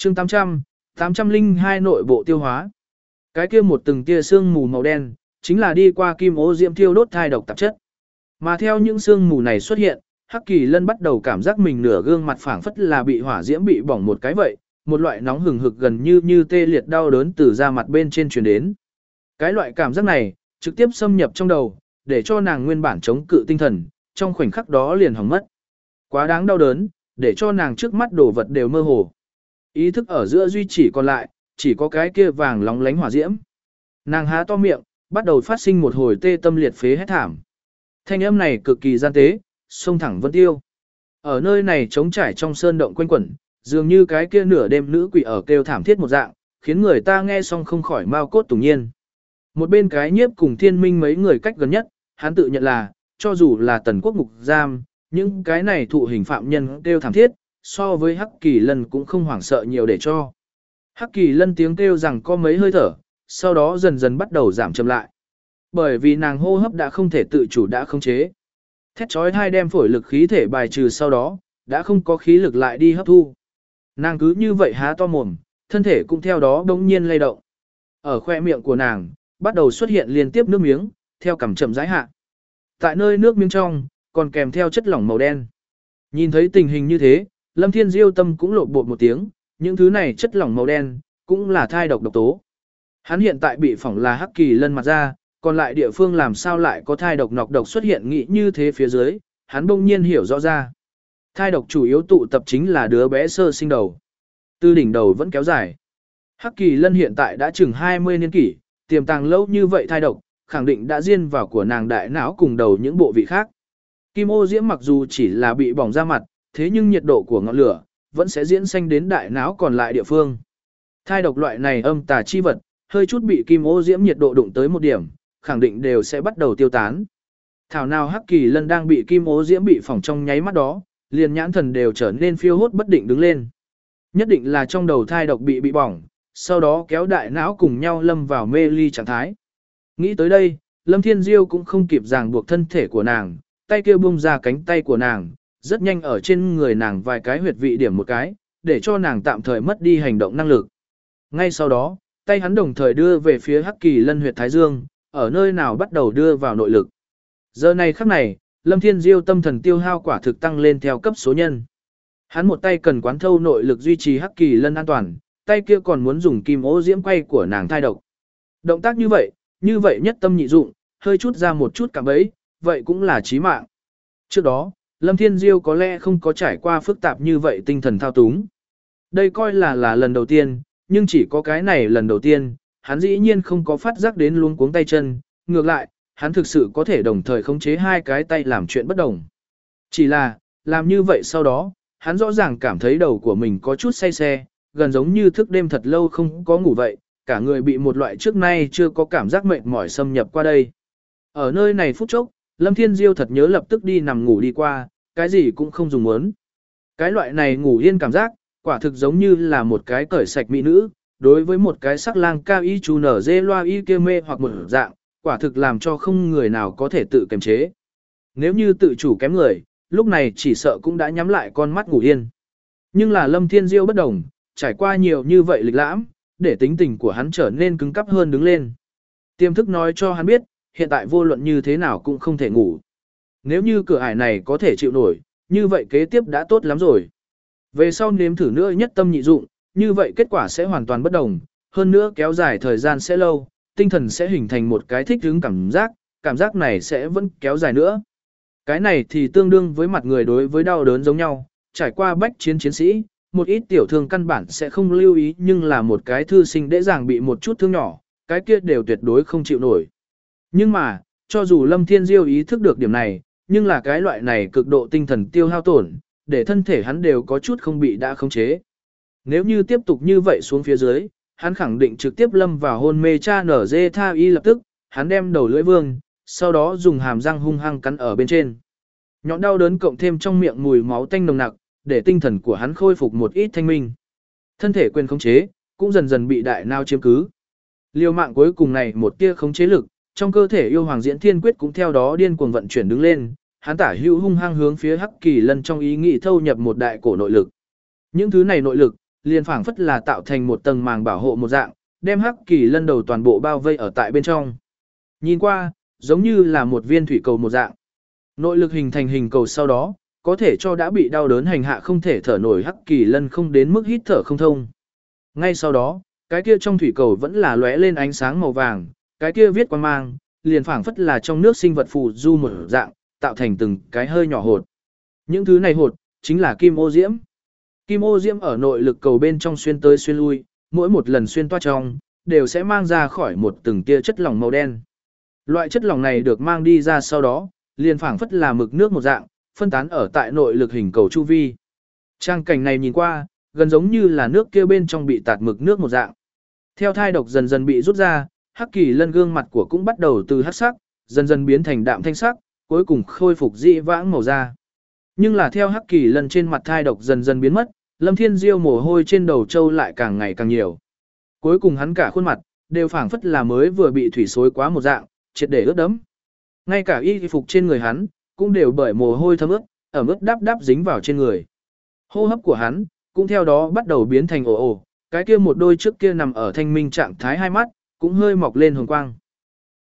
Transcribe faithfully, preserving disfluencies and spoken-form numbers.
chương tám trăm, tám trăm lẻ hai nội bộ tiêu hóa. Cái kia một từng tia sương mù màu đen, chính là đi qua kim ô diễm thiêu đốt thai độc tạp chất. Mà theo những sương mù này xuất hiện, Hắc Kỳ Lân bắt đầu cảm giác mình nửa gương mặt phảng phất là bị hỏa diễm bị bỏng một cái vậy, một loại nóng hừng hực gần như như tê liệt đau đớn từ da mặt bên trên truyền đến. Cái loại cảm giác này trực tiếp xâm nhập trong đầu, để cho nàng nguyên bản chống cự tinh thần, trong khoảnh khắc đó liền hỏng mất. Quá đáng đau đớn, để cho nàng trước mắt đồ vật đều mơ hồ. Ý thức ở giữa duy chỉ còn lại, chỉ có cái kia vàng lóng lánh hỏa diễm. Nàng há to miệng, bắt đầu phát sinh một hồi tê tâm liệt phế hét thảm. Thanh âm này cực kỳ gian tế, xông thẳng vân tiêu. Ở nơi này trống trải trong sơn động quanh quẩn, dường như cái kia nửa đêm nữ quỷ ở kêu thảm thiết một dạng, khiến người ta nghe xong không khỏi mau cốt tủng nhiên. Một bên cái nhiếp cùng thiên minh mấy người cách gần nhất, hắn tự nhận là, cho dù là tần quốc ngục giam, những cái này thụ hình phạm nhân kêu thảm thiết, so với Hắc Kỳ Lân cũng không hoảng sợ nhiều để cho. Hắc Kỳ Lân tiếng kêu rằng có mấy hơi thở, sau đó dần dần bắt đầu giảm chậm lại. Bởi vì nàng hô hấp đã không thể tự chủ đã khống chế. Thét chói hai đem phổi lực khí thể bài trừ sau đó, đã không có khí lực lại đi hấp thu. Nàng cứ như vậy há to mồm, thân thể cũng theo đó bỗng nhiên lay động. Ở khoe miệng của nàng, bắt đầu xuất hiện liên tiếp nước miếng, theo cằm chậm rãi hạ. Tại nơi nước miếng trong, còn kèm theo chất lỏng màu đen. Nhìn thấy tình hình như thế, Lâm Thiên Diêu tâm cũng lộn bột một tiếng, những thứ này chất lỏng màu đen, cũng là thai độc độc tố. Hắn hiện tại bị phỏng là Hắc Kỳ Lân mặt ra, còn lại địa phương làm sao lại có thai độc nọc độc xuất hiện nghĩ như thế phía dưới, hắn bỗng nhiên hiểu rõ ra. Thai độc chủ yếu tụ tập chính là đứa bé sơ sinh đầu. Từ đỉnh đầu vẫn kéo dài. Hắc Kỳ Lân hiện tại đã chừng hai mươi niên kỷ, tiềm tàng lâu như vậy thai độc, khẳng định đã diên vào của nàng đại não cùng đầu những bộ vị khác. Kim ô diễm mặc dù chỉ là bị bỏng ra mặt, thế nhưng nhiệt độ của ngọn lửa vẫn sẽ diễn sinh đến đại não còn lại địa phương. Thai độc loại này âm tà chi vật, hơi chút bị kim ô diễm nhiệt độ đụng tới một điểm, khẳng định đều sẽ bắt đầu tiêu tán. Thảo nào Hắc Kỳ Lân đang bị kim ô diễm bị phỏng trong nháy mắt đó, liền nhãn thần đều trở nên phiêu hốt bất định đứng lên. Nhất định là trong đầu thai độc bị bị bỏng, sau đó kéo đại não cùng nhau lâm vào mê ly trạng thái. Nghĩ tới đây, Lâm Thiên Diêu cũng không kịp ràng buộc thân thể của nàng, tay kia bung ra cánh tay của nàng, rất nhanh ở trên người nàng vài cái huyệt vị điểm một cái, để cho nàng tạm thời mất đi hành động năng lực. Ngay sau đó, tay hắn đồng thời đưa về phía Hắc Kỳ Lân huyệt thái dương, ở nơi nào bắt đầu đưa vào nội lực. Giờ này khắc này, Lâm Thiên Diêu tâm thần tiêu hao quả thực tăng lên theo cấp số nhân. Hắn một tay cần quán thâu nội lực duy trì Hắc Kỳ Lân an toàn, tay kia còn muốn dùng kim ô diễm quay của nàng thai độc. Động tác như vậy, như vậy nhất tâm nhị dụng, hơi chút ra một chút cảm ấy, vậy cũng là chí mạng. Trước đó, Lâm Thiên Diêu có lẽ không có trải qua phức tạp như vậy tinh thần thao túng. Đây coi là là lần đầu tiên, nhưng chỉ có cái này lần đầu tiên, hắn dĩ nhiên không có phát giác đến luống cuống tay chân, ngược lại, hắn thực sự có thể đồng thời khống chế hai cái tay làm chuyện bất đồng. Chỉ là, làm như vậy sau đó, hắn rõ ràng cảm thấy đầu của mình có chút say xe, gần giống như thức đêm thật lâu không có ngủ vậy, cả người bị một loại trước nay chưa có cảm giác mệt mỏi xâm nhập qua đây. Ở nơi này phút chốc, Lâm Thiên Diêu thật nhớ lập tức đi nằm ngủ đi qua, cái gì cũng không dùng muốn. Cái loại này ngủ yên cảm giác, quả thực giống như là một cái cởi sạch mỹ nữ, đối với một cái sắc lang cao y chú nở dê loa y kê mê hoặc một dạng, quả thực làm cho không người nào có thể tự kiềm chế. Nếu như tự chủ kém người, lúc này chỉ sợ cũng đã nhắm lại con mắt ngủ yên. Nhưng là Lâm Thiên Diêu bất đồng, trải qua nhiều như vậy lịch lãm, để tính tình của hắn trở nên cứng cắp hơn đứng lên. Tiềm thức nói cho hắn biết, hiện tại vô luận như thế nào cũng không thể ngủ. Nếu như cửa ải này có thể chịu nổi, như vậy kế tiếp đã tốt lắm rồi. Về sau nếm thử nữa nhất tâm nhị dụng, như vậy kết quả sẽ hoàn toàn bất đồng, hơn nữa kéo dài thời gian sẽ lâu, tinh thần sẽ hình thành một cái thích ứng cảm giác, cảm giác này sẽ vẫn kéo dài nữa. Cái này thì tương đương với mặt người đối với đau đớn giống nhau, trải qua bách chiến chiến sĩ, một ít tiểu thương căn bản sẽ không lưu ý nhưng là một cái thư sinh dễ dàng bị một chút thương nhỏ, cái kia đều tuyệt đối không chịu nổi. Nhưng mà, cho dù Lâm Thiên Diêu ý thức được điểm này, nhưng là cái loại này cực độ tinh thần tiêu hao tổn, để thân thể hắn đều có chút không bị đã khống chế. Nếu như tiếp tục như vậy xuống phía dưới, hắn khẳng định trực tiếp lâm vào hôn mê cha nở dê tha y lập tức, hắn đem đầu lưỡi vương, sau đó dùng hàm răng hung hăng cắn ở bên trên. Nhọn đau đớn cộng thêm trong miệng mùi máu tanh nồng nặc, để tinh thần của hắn khôi phục một ít thanh minh. Thân thể quyền khống chế, cũng dần dần bị đại não chiếm cứ. Liều mạng cuối cùng này một tia khống chế lực, trong cơ thể yêu hoàng diễn thiên quyết cũng theo đó điên cuồng vận chuyển đứng lên, hắn tả hữu hung hăng hướng phía Hắc Kỳ Lân trong ý nghĩ thâu nhập một đại cổ nội lực. Những thứ này nội lực liền phảng phất là tạo thành một tầng màng bảo hộ một dạng, đem Hắc Kỳ Lân đầu toàn bộ bao vây ở tại bên trong. Nhìn qua, giống như là một viên thủy cầu một dạng. Nội lực hình thành hình cầu sau đó, có thể cho đã bị đau đớn hành hạ không thể thở nổi Hắc Kỳ Lân không đến mức hít thở không thông. Ngay sau đó, cái kia trong thủy cầu vẫn là lóe lên ánh sáng màu vàng, cái kia viết quang mang, liền phảng phất là trong nước sinh vật phù du một dạng, tạo thành từng cái hơi nhỏ hột. Những thứ này hột, chính là kim ô diễm. Kim ô diễm ở nội lực cầu bên trong xuyên tới xuyên lui, mỗi một lần xuyên toa trong, đều sẽ mang ra khỏi một từng tia chất lỏng màu đen. Loại chất lỏng này được mang đi ra sau đó, liền phảng phất là mực nước một dạng, phân tán ở tại nội lực hình cầu chu vi. Trang cảnh này nhìn qua, gần giống như là nước kia bên trong bị tạt mực nước một dạng. Theo thai độc dần dần bị rút ra, Hắc Kỳ Lân gương mặt của cũng bắt đầu từ hắc sắc, dần dần biến thành đạm thanh sắc, cuối cùng khôi phục dị vãng màu da. Nhưng là theo Hắc Kỳ Lân trên mặt thai độc dần dần biến mất, Lâm Thiên Diêu mồ hôi trên đầu trâu lại càng ngày càng nhiều. Cuối cùng hắn cả khuôn mặt đều phảng phất là mới vừa bị thủy xối quá một dạng, triệt để ướt đẫm. Ngay cả y phục trên người hắn cũng đều bởi mồ hôi thấm ướt, ẩm ướt đáp đáp dính vào trên người. Hô hấp của hắn cũng theo đó bắt đầu biến thành ồ ồ, cái kia một đôi trước kia nằm ở thanh minh trạng thái hai mắt cũng hơi mọc lên hồng quang.